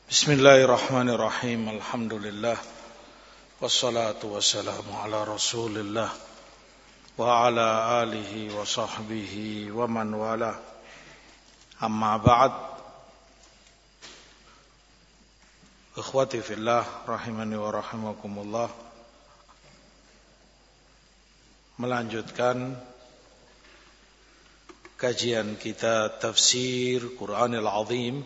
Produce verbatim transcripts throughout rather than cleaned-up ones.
Bismillahirrahmanirrahim. Alhamdulillah. Wassalatu wassalamu ala Rasulillah wa ala alihi wa sahbihi wa man wala. Amma ba'd. Ikhwati fillah rahimani wa rahimakumullah. Melanjutkan kajian kita tafsir Qur'anil Azim,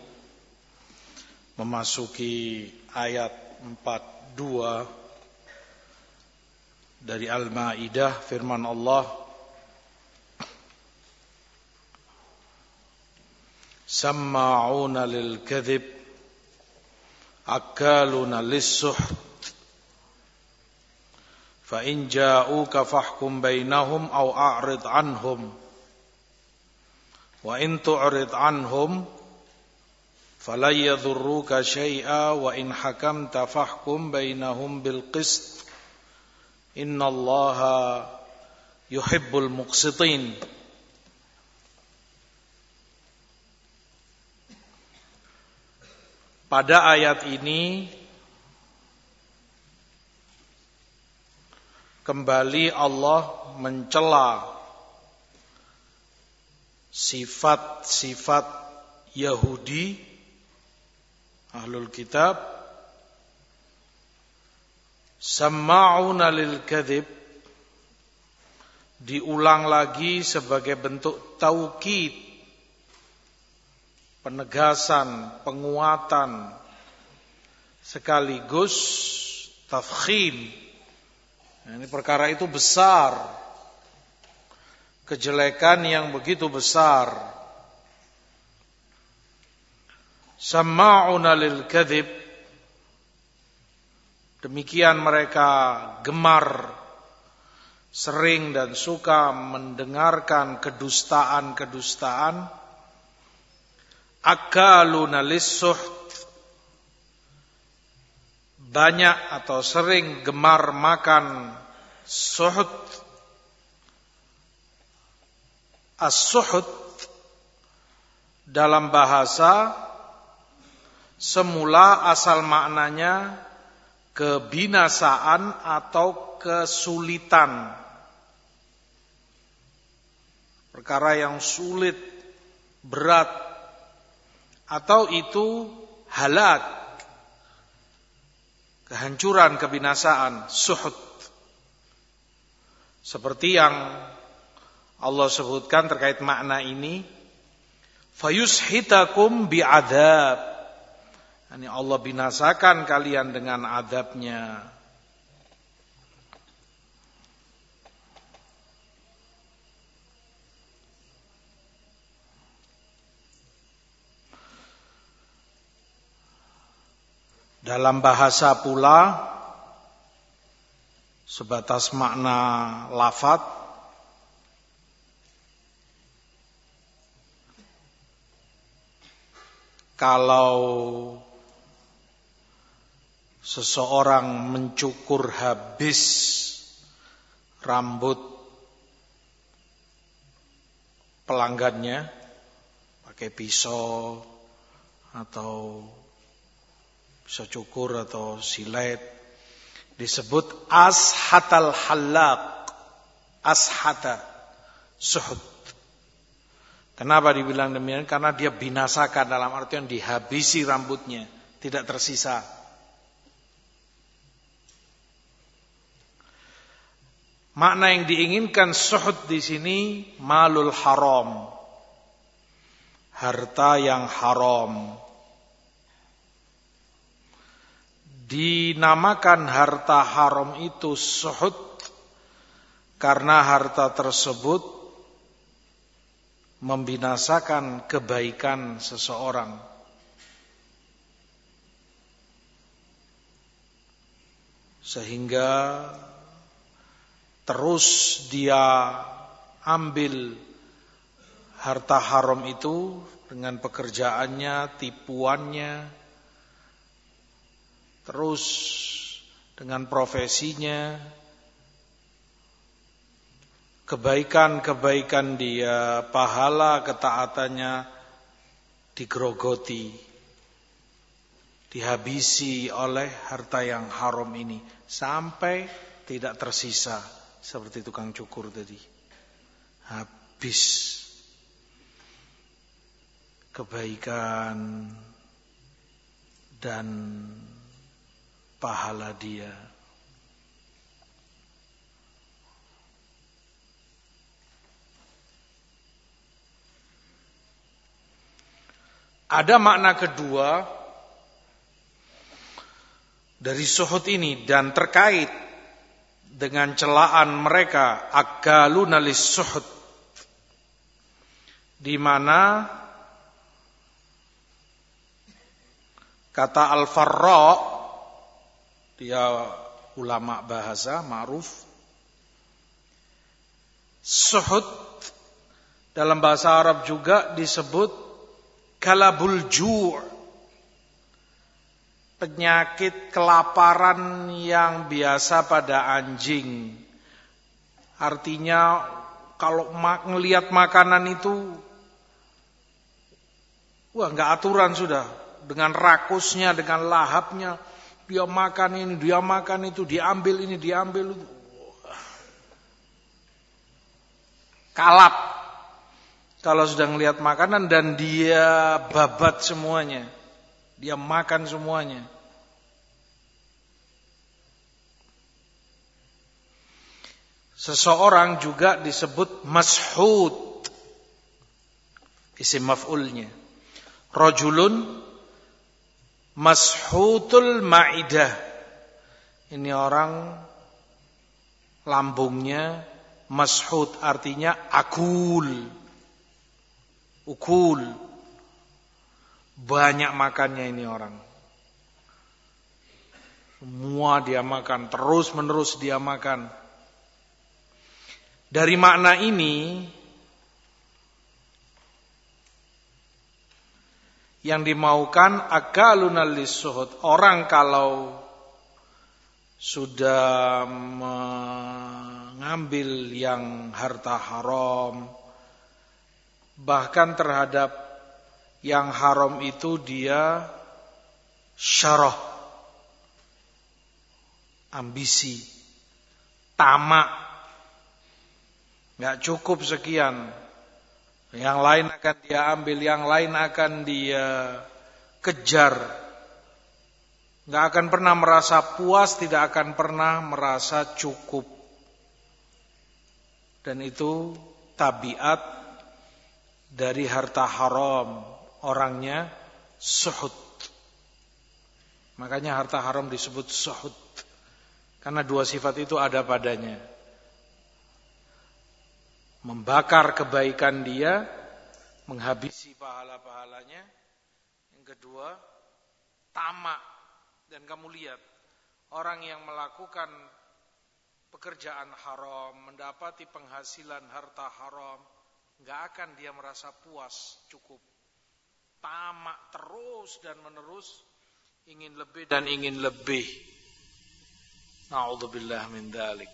memasuki ayat empat puluh dua dari Al-Maidah, firman Allah, Samma'una lil kadhib akaluna lis-suht fa in ja'uka fahkum bainahum aw a'rid anhum wa in tu'rid anhum فَلَا يَضُرُّكَ شَيْئًا وَإِنْ حَكَمْتَ فَاحْكُمْ بَيْنَهُمْ بِالْقِسْطِ إِنَّ اللَّهَ يُحِبُّ الْمُقْسِطِينَ. Pada ayat ini kembali Allah mencela sifat-sifat Yahudi, Ahlul Kitab, Samma'una lil kadhib, diulang lagi sebagai bentuk taukid, penegasan, penguatan, sekaligus tafkhim. Nah, ini perkara itu besar, kejelekan yang begitu besar. Samma'una lil kadhib, demikian mereka gemar, sering dan suka mendengarkan kedustaan-kedustaan. Akaluna lis-suht, banyak atau sering gemar makan suhut. As-suhut dalam bahasa semula asal maknanya kebinasaan atau kesulitan. Perkara yang sulit, berat, atau itu halak, kehancuran, kebinasaan, suhut. Seperti yang Allah sebutkan terkait makna ini, fayushitakum bi'adzab. Ini Allah binasakan kalian dengan adabnya. Dalam bahasa pula, sebatas makna lafadz, kalau seseorang mencukur habis rambut pelanggannya pakai pisau atau pisau cukur atau silet, disebut ashatal halaq, ashata suhut. Kenapa dibilang demikian? Karena dia binasakan, dalam artian dihabisi rambutnya, tidak tersisa. Makna yang diinginkan suhud di sini malul haram, harta yang haram. Dinamakan harta haram itu suhud karena harta tersebut membinasakan kebaikan seseorang. Sehingga terus dia ambil harta haram itu dengan pekerjaannya, tipuannya, terus dengan profesinya, kebaikan-kebaikan dia, pahala ketaatannya digerogoti, dihabisi oleh harta yang haram ini sampai tidak tersisa, seperti tukang cukur tadi. Habis kebaikan dan pahala dia. Ada makna kedua dari suhud ini dan terkait dengan celaan mereka, akaluna lis-suhud, di mana kata Al-Farra, dia ulama bahasa ma'ruf, suhud dalam bahasa Arab juga disebut kalabul ju', penyakit kelaparan yang biasa pada anjing. Artinya kalau ngelihat makanan itu, wah nggak aturan sudah, dengan rakusnya, dengan lahapnya, dia makan ini, dia makan itu, diambil ini, diambil itu, kalap. Kalau sudah ngelihat makanan dan dia babat semuanya, dia makan semuanya. Seseorang juga disebut mashud, isim maf'ulnya. Rajulun mashutul ma'idah. Ini orang lambungnya mashud, artinya akul. Ukul, banyak makannya ini orang. Semua dia makan, terus menerus dia makan. Dari makna ini, yang dimaukan akaluna lis-suhud. Orang kalau sudah mengambil yang harta haram, bahkan terhadap yang haram itu dia syarah, ambisi, tamak. Gak cukup sekian, yang lain akan dia ambil, yang lain akan dia kejar. Gak akan pernah merasa puas, tidak akan pernah merasa cukup. Dan itu tabiat dari harta haram, orangnya suhud. Makanya harta haram disebut suhud, karena dua sifat itu ada padanya. Membakar kebaikan dia, menghabisi pahala-pahalanya. Yang kedua, tamak. Dan kamu lihat, orang yang melakukan pekerjaan haram, mendapati penghasilan harta haram, gak akan dia merasa puas, cukup. Tamak terus dan menerus, ingin lebih dan ingin lebih. Na'udzubillah min dzalik.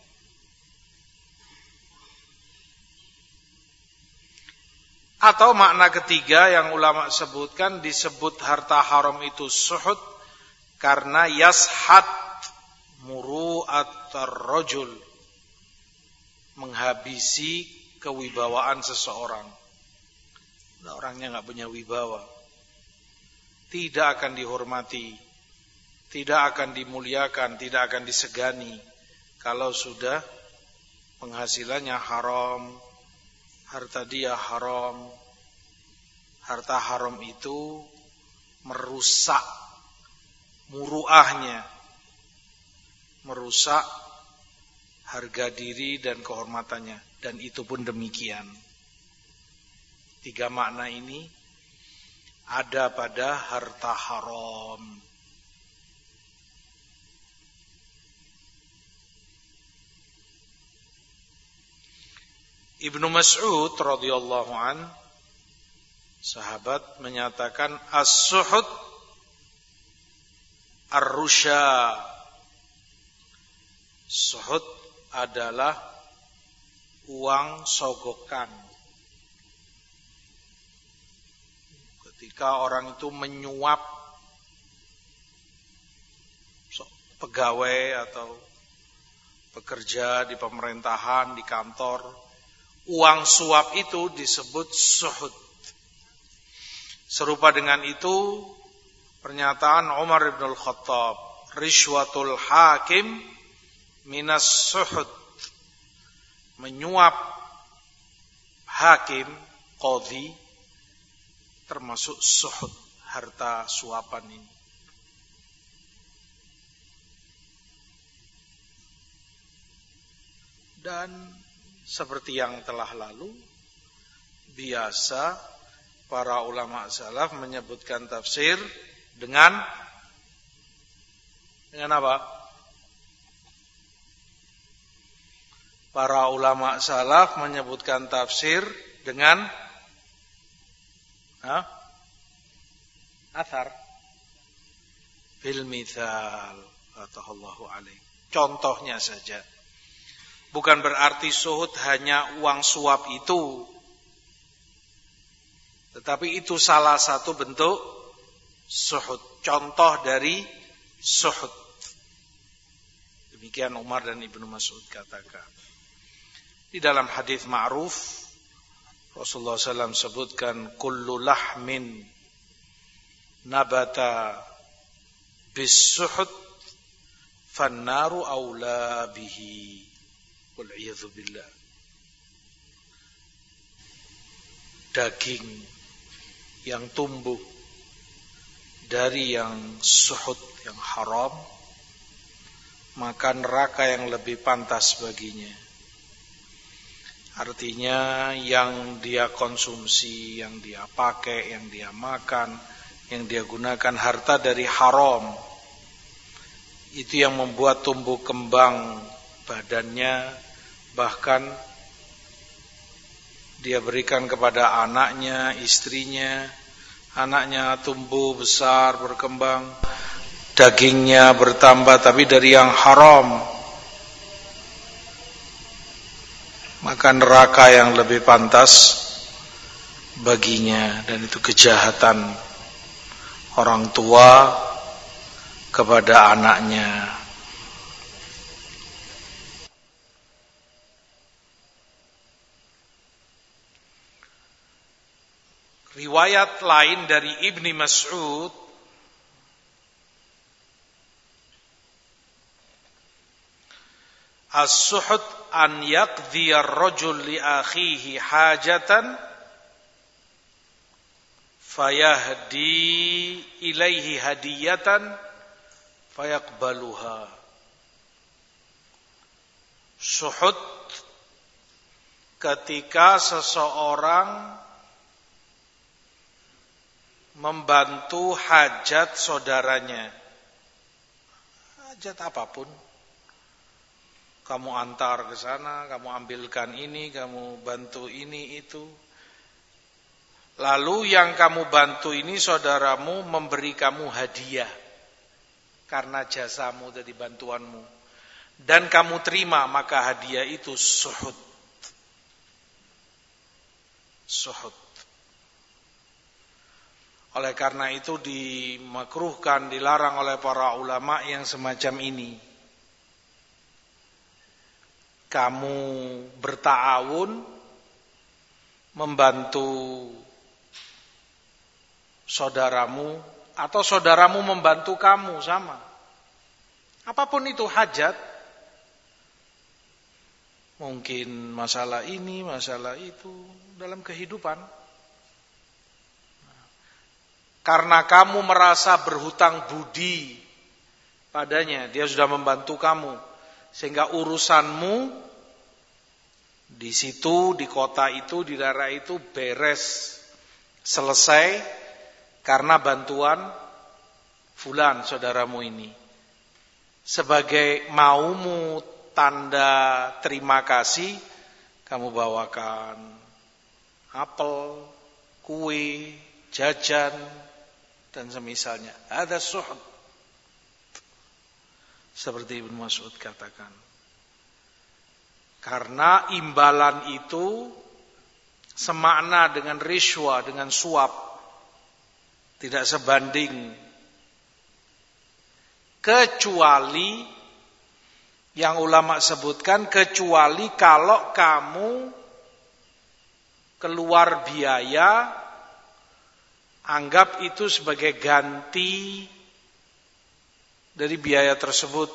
Atau makna ketiga yang ulama sebutkan, disebut harta haram itu suhud karena yashat muru'at ar-rajul, menghabisi kewibawaan seseorang. Nah, orangnya nggak punya wibawa, tidak akan dihormati, tidak akan dimuliakan, tidak akan disegani kalau sudah penghasilannya haram, harta dia haram. Harta haram itu merusak muruahnya, merusak harga diri dan kehormatannya. Dan itu pun demikian. Tiga makna ini ada pada harta haram. Ibnu Mas'ud radhiyallahu an, sahabat, menyatakan as-suhud ar-rusya. Suhud adalah uang sogokan. Ketika orang itu menyuap pegawai atau pekerja di pemerintahan, di kantor, uang suap itu disebut suhud. Serupa dengan itu pernyataan Umar bin Al-Khattab, rishwatul hakim minas suhud, menyuap hakim, qadhi, termasuk suhud, harta suapan ini. Dan seperti yang telah lalu, biasa para ulama salaf menyebutkan tafsir dengan dengan apa? Para ulama salaf menyebutkan tafsir dengan ha? Athar bil mithal, katahallahu alaihi. Contohnya saja. Bukan berarti suhud hanya uang suap itu, tetapi itu salah satu bentuk suhud, contoh dari suhud. Demikian Umar dan Ibnu Mas'ud katakan. Di dalam hadis ma'ruf Rasulullah sallallahu alaihi wasallam sebutkan, kullu lahmin nabata bis suhud fannaru aula bihi. Wal'iyadzu billah. Daging yang tumbuh dari yang suhud, yang haram, maka neraka yang lebih pantas baginya. Artinya yang dia konsumsi, yang dia pakai, yang dia makan, yang dia gunakan harta dari haram, itu yang membuat tumbuh kembang badannya, bahkan dia berikan kepada anaknya, istrinya, anaknya tumbuh besar, berkembang, dagingnya bertambah, tapi dari yang haram, maka neraka yang lebih pantas baginya. Dan itu kejahatan orang tua kepada anaknya. Riwayat lain dari Ibni Mas'ud, as-suhud an yaqdhiya ar-rajul li akhihi hajatan fayahdi ilaihi hadiyatan fayaqbaluha. Suhud ketika seseorang membantu hajat saudaranya, hajat apapun, kamu antar ke sana, kamu ambilkan ini, kamu bantu ini itu, lalu yang kamu bantu ini saudaramu memberi kamu hadiah karena jasamu dari bantuanmu, dan kamu terima, maka hadiah itu suhud. Suhud. Oleh karena itu dimakruhkan, dilarang oleh para ulama yang semacam ini. Kamu berta'awun, membantu saudaramu, atau saudaramu membantu kamu, sama. Apapun itu hajat, mungkin masalah ini, masalah itu dalam kehidupan. Karena kamu merasa berhutang budi padanya, dia sudah membantu kamu, sehingga urusanmu di situ, di kota itu, di daerah itu beres, selesai karena bantuan fulan saudaramu ini. Sebagai maumu, tanda terima kasih, kamu bawakan apel, kue, jajan, dan semisalnya. Ada suhud. Seperti Ibnu Mas'ud katakan. Karena imbalan itu semakna dengan rishwa, dengan suap. Tidak sebanding. Kecuali, yang ulama sebutkan, kecuali kalau kamu keluar biaya, anggap itu sebagai ganti dari biaya tersebut.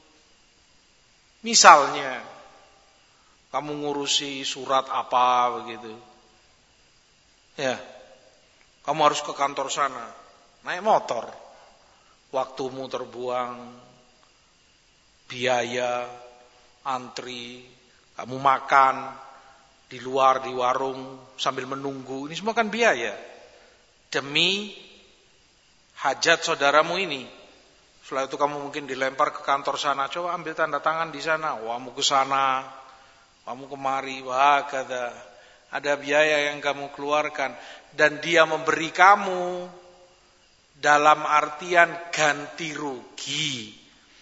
Misalnya, kamu ngurusi surat apa begitu. Ya, kamu harus ke kantor sana, naik motor. Waktumu terbuang, biaya, antri, kamu makan di luar, di warung, sambil menunggu. Ini semua kan biaya. Demi hajat saudaramu ini. Setelah itu kamu mungkin dilempar ke kantor sana. Coba ambil tanda tangan di sana. Wah, kamu ke sana, kamu kemari. Wah, kata. Ada biaya yang kamu keluarkan. Dan dia memberi kamu dalam artian ganti rugi.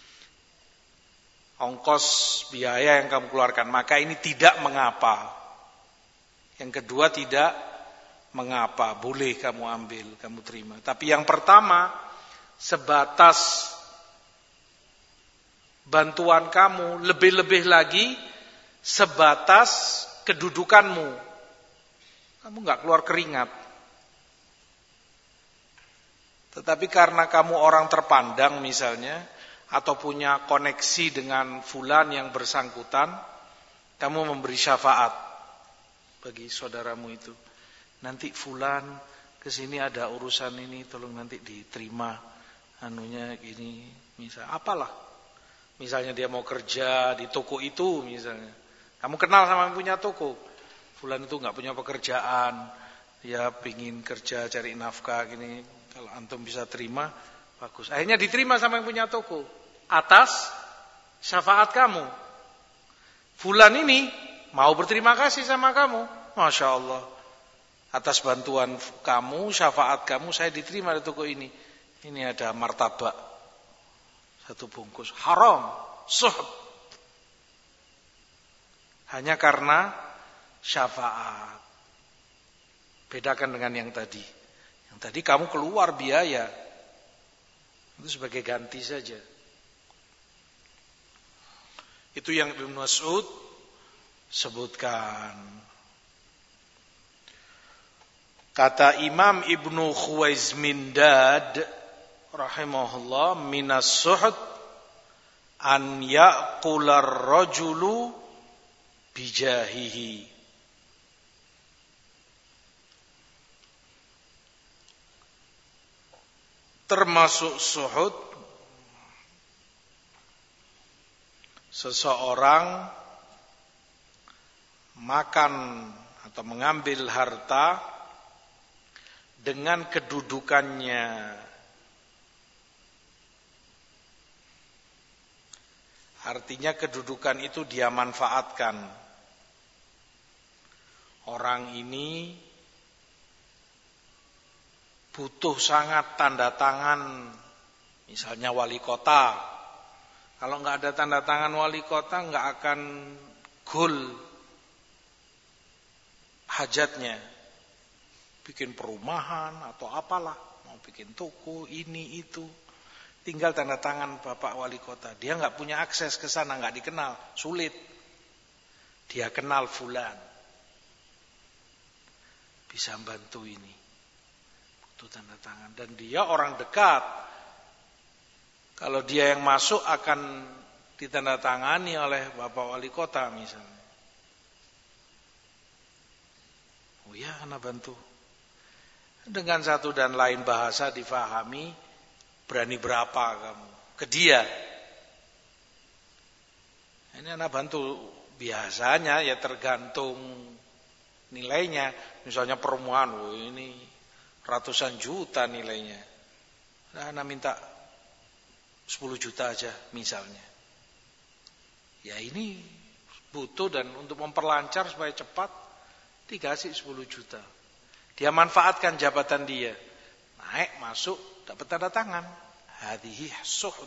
Ongkos biaya yang kamu keluarkan. Maka ini tidak mengapa. Yang kedua, tidak mengapa, boleh kamu ambil, kamu terima. Tapi yang pertama, sebatas bantuan kamu, lebih-lebih lagi sebatas kedudukanmu. Kamu nggak keluar keringat. Tetapi karena kamu orang terpandang misalnya, atau punya koneksi dengan fulan yang bersangkutan, kamu memberi syafaat bagi saudaramu itu. Nanti fulan kesini ada urusan ini, tolong nanti diterima anunya ini, misal apalah. Misalnya dia mau kerja di toko itu misalnya. Kamu kenal sama yang punya toko. Fulan itu nggak punya pekerjaan, dia pingin kerja cari nafkah gini. Kalau antum bisa terima, bagus. Akhirnya diterima sama yang punya toko atas syafaat kamu. Fulan ini mau berterima kasih sama kamu, Masya Allah. Atas bantuan kamu, syafaat kamu, saya diterima di toko ini. Ini ada martabak, satu bungkus. Haram, suhd. Hanya karena syafaat. Bedakan dengan yang tadi. Yang tadi kamu keluar biaya. Itu sebagai ganti saja. Itu yang Ibnu Mas'ud sebutkan. Kata Imam Ibnu Khuwaizmindad rahimahullah, minas suhd an ya'qular rajulu bijahihi. Termasuk suhud, seseorang makan atau mengambil harta dengan kedudukannya. Artinya kedudukan itu dia manfaatkan. Orang ini butuh sangat tanda tangan, misalnya wali kota. Kalau nggak ada tanda tangan wali kota, nggak akan gol hajatnya. Bikin perumahan atau apalah, mau bikin toko ini itu, tinggal tanda tangan Bapak Wali Kota. Dia nggak punya akses ke sana, nggak dikenal, sulit. Dia kenal fulan, bisa bantu ini, butuh tanda tangan, dan dia orang dekat. Kalau dia yang masuk akan ditandatangani oleh Bapak Wali Kota misalnya. Oh ya, anak bantu. Dengan satu dan lain bahasa difahami, berani berapa kamu ke dia. Ini anak bantu, biasanya ya tergantung nilainya. Misalnya perumahan, oh ini ratusan juta nilainya. Nah, anak minta sepuluh juta aja misalnya. Ya ini butuh, dan untuk memperlancar supaya cepat dikasih sepuluh juta. Dia manfaatkan jabatan dia. Naik, masuk, dapat tanda tangan. Hadhihi suhud.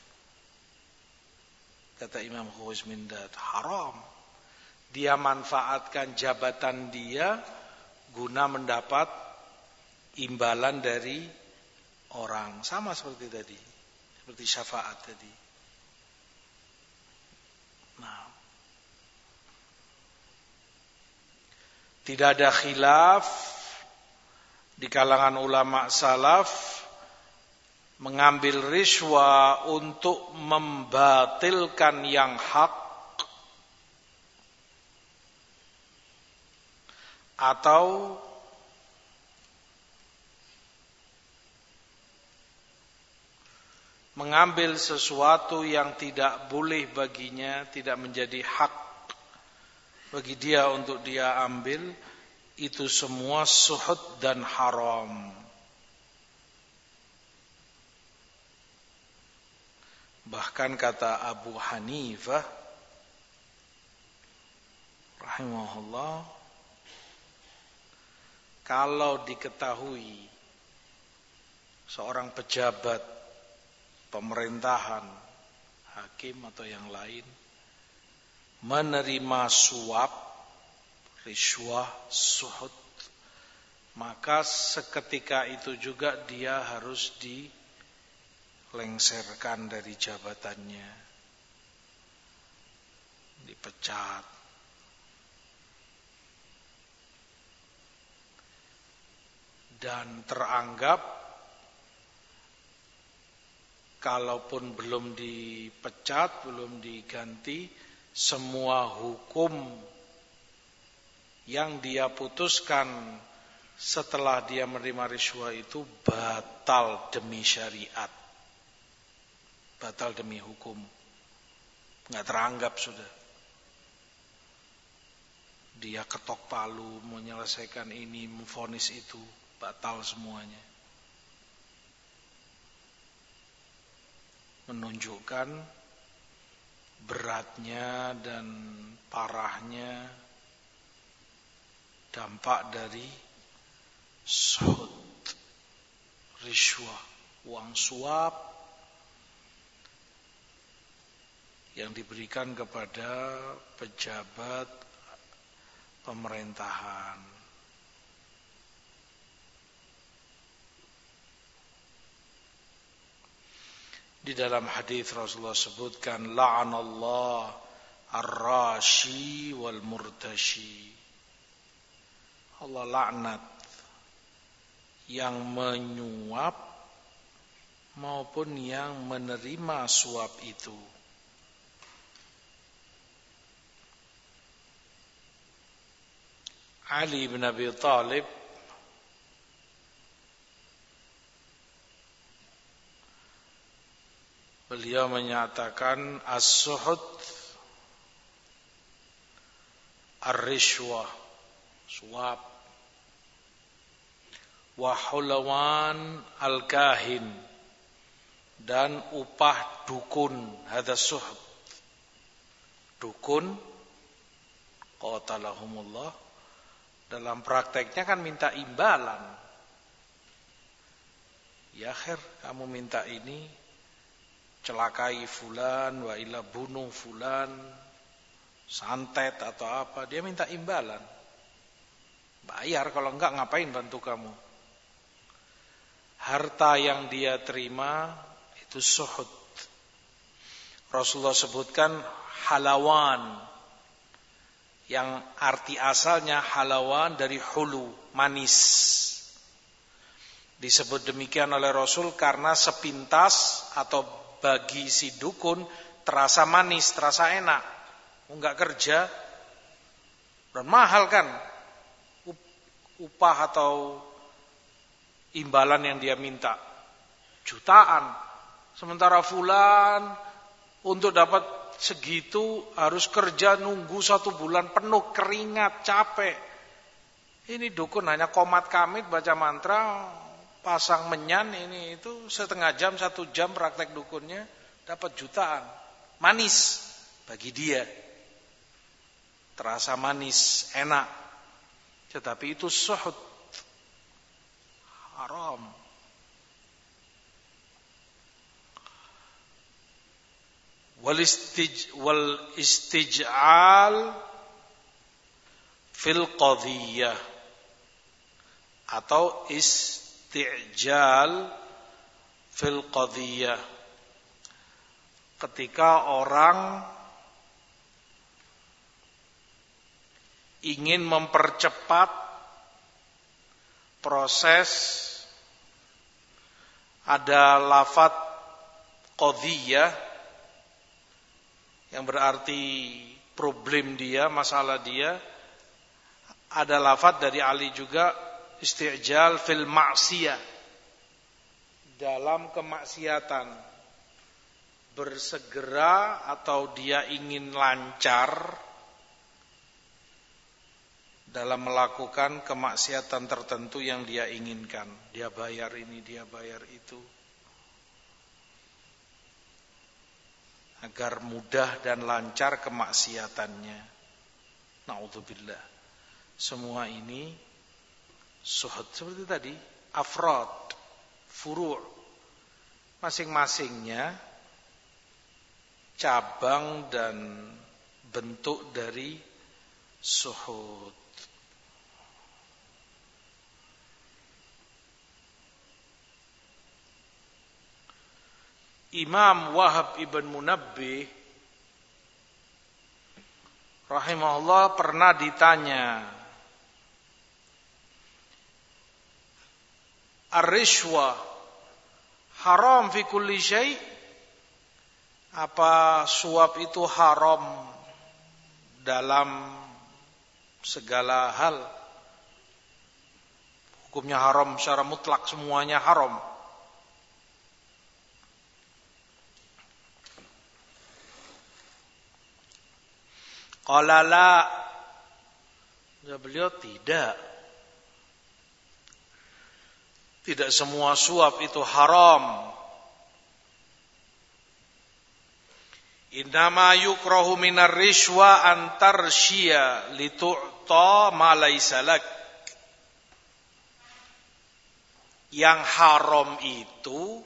Kata Imam Khuwaizmindad, haram. Dia manfaatkan jabatan dia guna mendapat imbalan dari orang. Sama seperti tadi. seperti syafaat tadi. Nah, tidak ada khilaf di kalangan ulama salaf mengambil riswa untuk membatilkan yang hak atau mengambil sesuatu yang tidak boleh baginya, tidak menjadi hak bagi dia untuk dia ambil, itu semua suhud dan haram. Bahkan kata Abu Hanifah rahimahullah, kalau diketahui seorang pejabat pemerintahan, hakim atau yang lain menerima suap, riswah, suhud, maka seketika itu juga dia harus dilengserkan dari jabatannya, dipecat. Dan teranggap kalaupun belum dipecat, belum diganti, semua hukum yang dia putuskan setelah dia menerima riswah itu batal demi syariat, batal demi hukum, nggak teranggap sudah. Dia ketok palu menyelesaikan ini, memvonis itu, batal semuanya. Menunjukkan beratnya dan parahnya dampak dari suhud, riswah, uang suap yang diberikan kepada pejabat pemerintahan. Di dalam hadis Rasulullah sebutkan la'anallah ar-rashi wal murtashi. Allah laknat yang menyuap maupun yang menerima suap itu. Ali bin Abi Thalib beliau menyatakan as-suhud ar-rishwah, suap, wa hulawan al-kahin, dan upah dukun, hadza suhud. Dukun qatalahumullah dalam prakteknya kan minta imbalan. Ya khair, kamu minta ini, celakai fulan, wa illa bunuh fulan, santet atau apa, dia minta imbalan. Bayar, kalau enggak ngapain bantu kamu. Harta yang dia terima itu suhud. Rasulullah sebutkan halawan, yang arti asalnya halawan dari hulu, manis. Disebut demikian oleh Rasul karena sepintas atau bagi si dukun terasa manis, terasa enak. Enggak kerja, dan mahal kan upah atau imbalan yang dia minta, jutaan. Sementara fulan untuk dapat segitu harus kerja nunggu satu bulan penuh, keringat, capek. Ini dukun hanya komat kamit baca mantra, pasang menyan, ini itu setengah jam, satu jam praktek dukunnya dapat jutaan. Manis bagi dia, terasa manis, enak. Tetapi itu suhud, haram. Wal istij wal istij'al fil qadhiyah atau istijal fil qadhiyah, ketika orang ingin mempercepat proses, ada lafadz qadhiyah yang berarti problem dia, masalah dia. Ada lafadz dari Ali juga, isti'jal fil ma'siyah, dalam kemaksiatan, bersegera atau dia ingin lancar dalam melakukan kemaksiatan tertentu yang dia inginkan. Dia bayar ini, dia bayar itu, agar mudah dan lancar kemaksiatannya. Na'udzubillah. Semua ini suhud. Seperti tadi, afrad, furu', masing-masingnya cabang dan bentuk dari suhud. Imam Wahab ibn Munabbih rahimahullah pernah ditanya, ar-rishwa haram fi kulli syai'? Apa suap itu haram dalam segala hal? Hukumnya haram secara mutlak, semuanya haram. Qala la, beliau tidak. Tidak semua suap itu haram. Innama yukrahu minar rishwa antar syia litu'ta ma laysa lak. Yang haram itu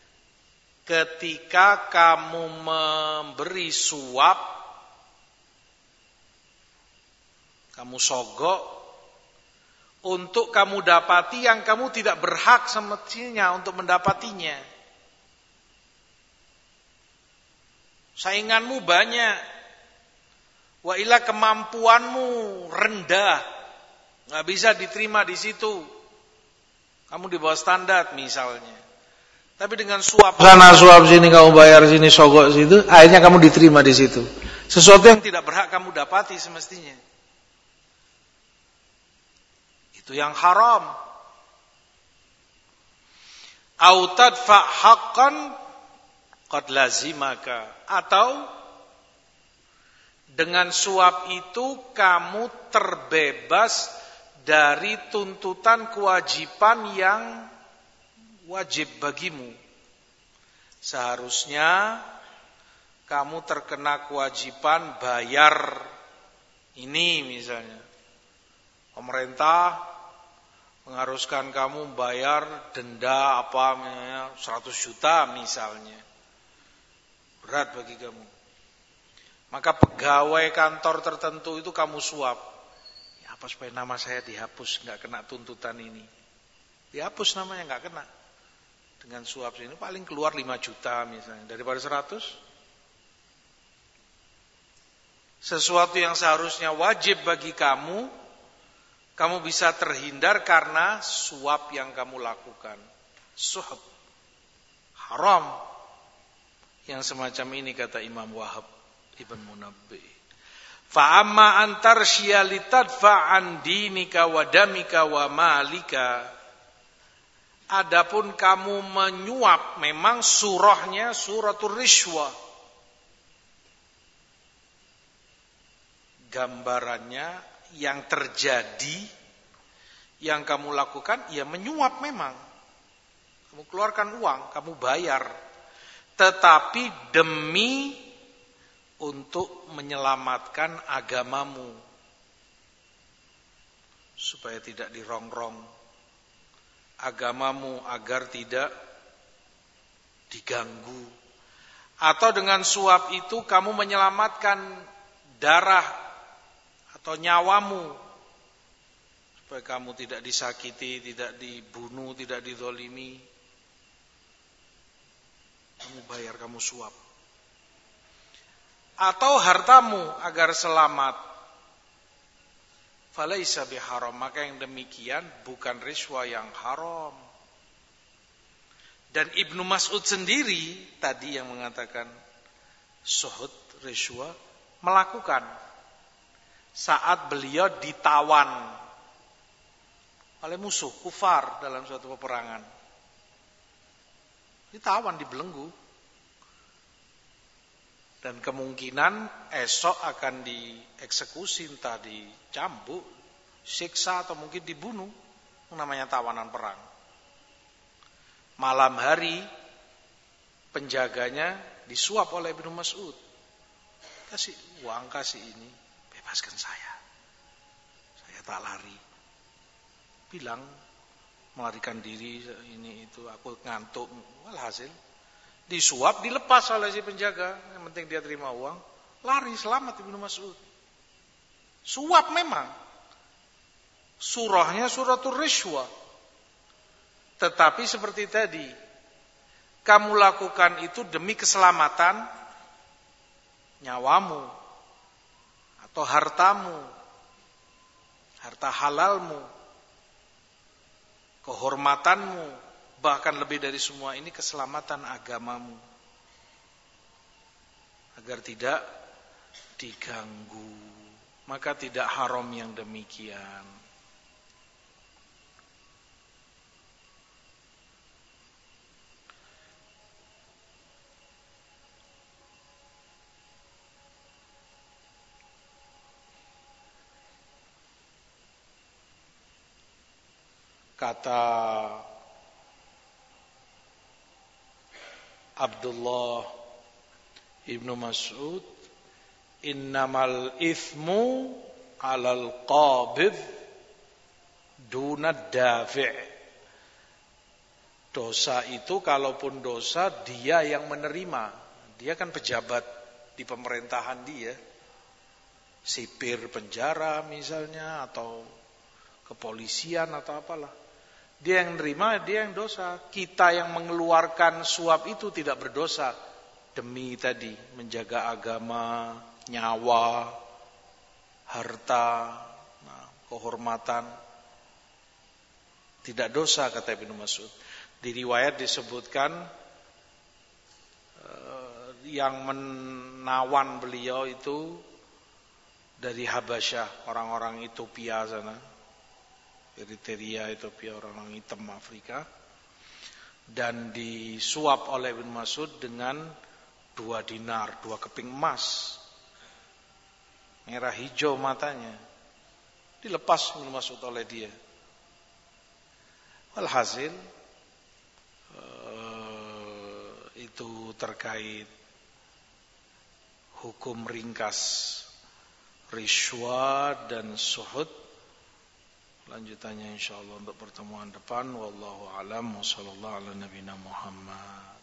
ketika kamu memberi suap, kamu sogok untuk kamu dapati yang kamu tidak berhak semestinya untuk mendapatinya. Sainganmu banyak, wa ila kemampuanmu rendah, nggak bisa diterima di situ. Kamu di bawah standar misalnya. Tapi dengan suap sana suap sini, kamu bayar sini, sogok situ, akhirnya kamu diterima di situ. Sesuatu yang tidak berhak kamu dapati semestinya. Itu yang haram. Au tadfa haqqan qad lazimaka, atau dengan suap itu kamu terbebas dari tuntutan kewajiban yang wajib bagimu. Seharusnya kamu terkena kewajiban bayar ini misalnya. Pemerintah mengharuskan kamu bayar denda apa misalnya seratus juta misalnya. Berat bagi kamu. Maka pegawai kantor tertentu itu kamu suap. Ya apa supaya nama saya dihapus, enggak kena tuntutan ini. Dihapus namanya, enggak kena. Dengan suap ini paling keluar lima juta misalnya daripada seratus. Sesuatu yang seharusnya wajib bagi kamu, kamu bisa terhindar karena suap yang kamu lakukan. Suhud. Haram. Yang semacam ini kata Imam Wahab ibn Munabbih. Fa'amma antar syalitadfa an dinika wa damika wa malika. Adapun kamu menyuap, memang surahnya suratul rishwa. Gambarannya yang terjadi, yang kamu lakukan, ya menyuap memang. Kamu keluarkan uang, kamu bayar. Tetapi demi untuk menyelamatkan agamamu. Supaya tidak dirongrong. Agamamu agar tidak diganggu. Atau dengan suap itu kamu menyelamatkan darah atau nyawamu, supaya kamu tidak disakiti, tidak dibunuh, tidak dizalimi. Kamu bayar, kamu suap. atau hartamu agar selamat, falaisa biharam, maka yang demikian bukan rishwa yang haram. Dan Ibnu Mas'ud sendiri tadi yang mengatakan suhud, rishwa, melakukan saat beliau ditawan oleh musuh kufar dalam suatu peperangan. Ditawan, dibelenggu. Dan kemungkinan esok akan dieksekusi, entah dicambuk, siksa, atau mungkin dibunuh. Namanya tawanan perang. Malam hari penjaganya disuap oleh Ibnu Mas'ud. Kasih uang, kasih ini, bebaskan saya. Saya tak lari. Bilang melarikan diri, ini itu, aku ngantuk. Walhasil disuap, dilepas oleh si penjaga. Yang penting dia terima uang, lari selamat Ibnu Mas'ud. Suap memang. Surahnya suratul rishwa. Tetapi seperti tadi, kamu lakukan itu demi keselamatan nyawamu atau hartamu, harta halalmu, kehormatanmu, bahkan lebih dari semua ini keselamatan agamamu, agar tidak diganggu. Maka tidak haram yang demikian. Kata Abdullah Ibnu Mas'ud, innamal ithmu alal qabid dunad dafi'. Dosa itu kalaupun dosa, dia yang menerima. Dia kan pejabat di pemerintahan dia. Sipir penjara misalnya, atau kepolisian atau apalah. Dia yang menerima, dia yang dosa. Kita yang mengeluarkan suap itu tidak berdosa. Demi tadi menjaga agama, nyawa, harta, nah, kehormatan. Tidak dosa, kata Ibnu Mas'ud. Di riwayat disebutkan eh, yang menawan beliau itu dari Habasyah, orang-orang Ethiopia sana. Eritrea, Ethiopia, orang-orang hitam Afrika, dan disuap oleh Ibnu Mas'ud dengan dua dinar, dua keping emas, merah hijau matanya, dilepas Ibnu Mas'ud oleh dia. Walhasil uh, itu terkait hukum ringkas rishwa dan suhud. Lanjutannya insyaallah untuk pertemuan depan. Wallahu a'lam wa sallallahu ala nabiyina Muhammad.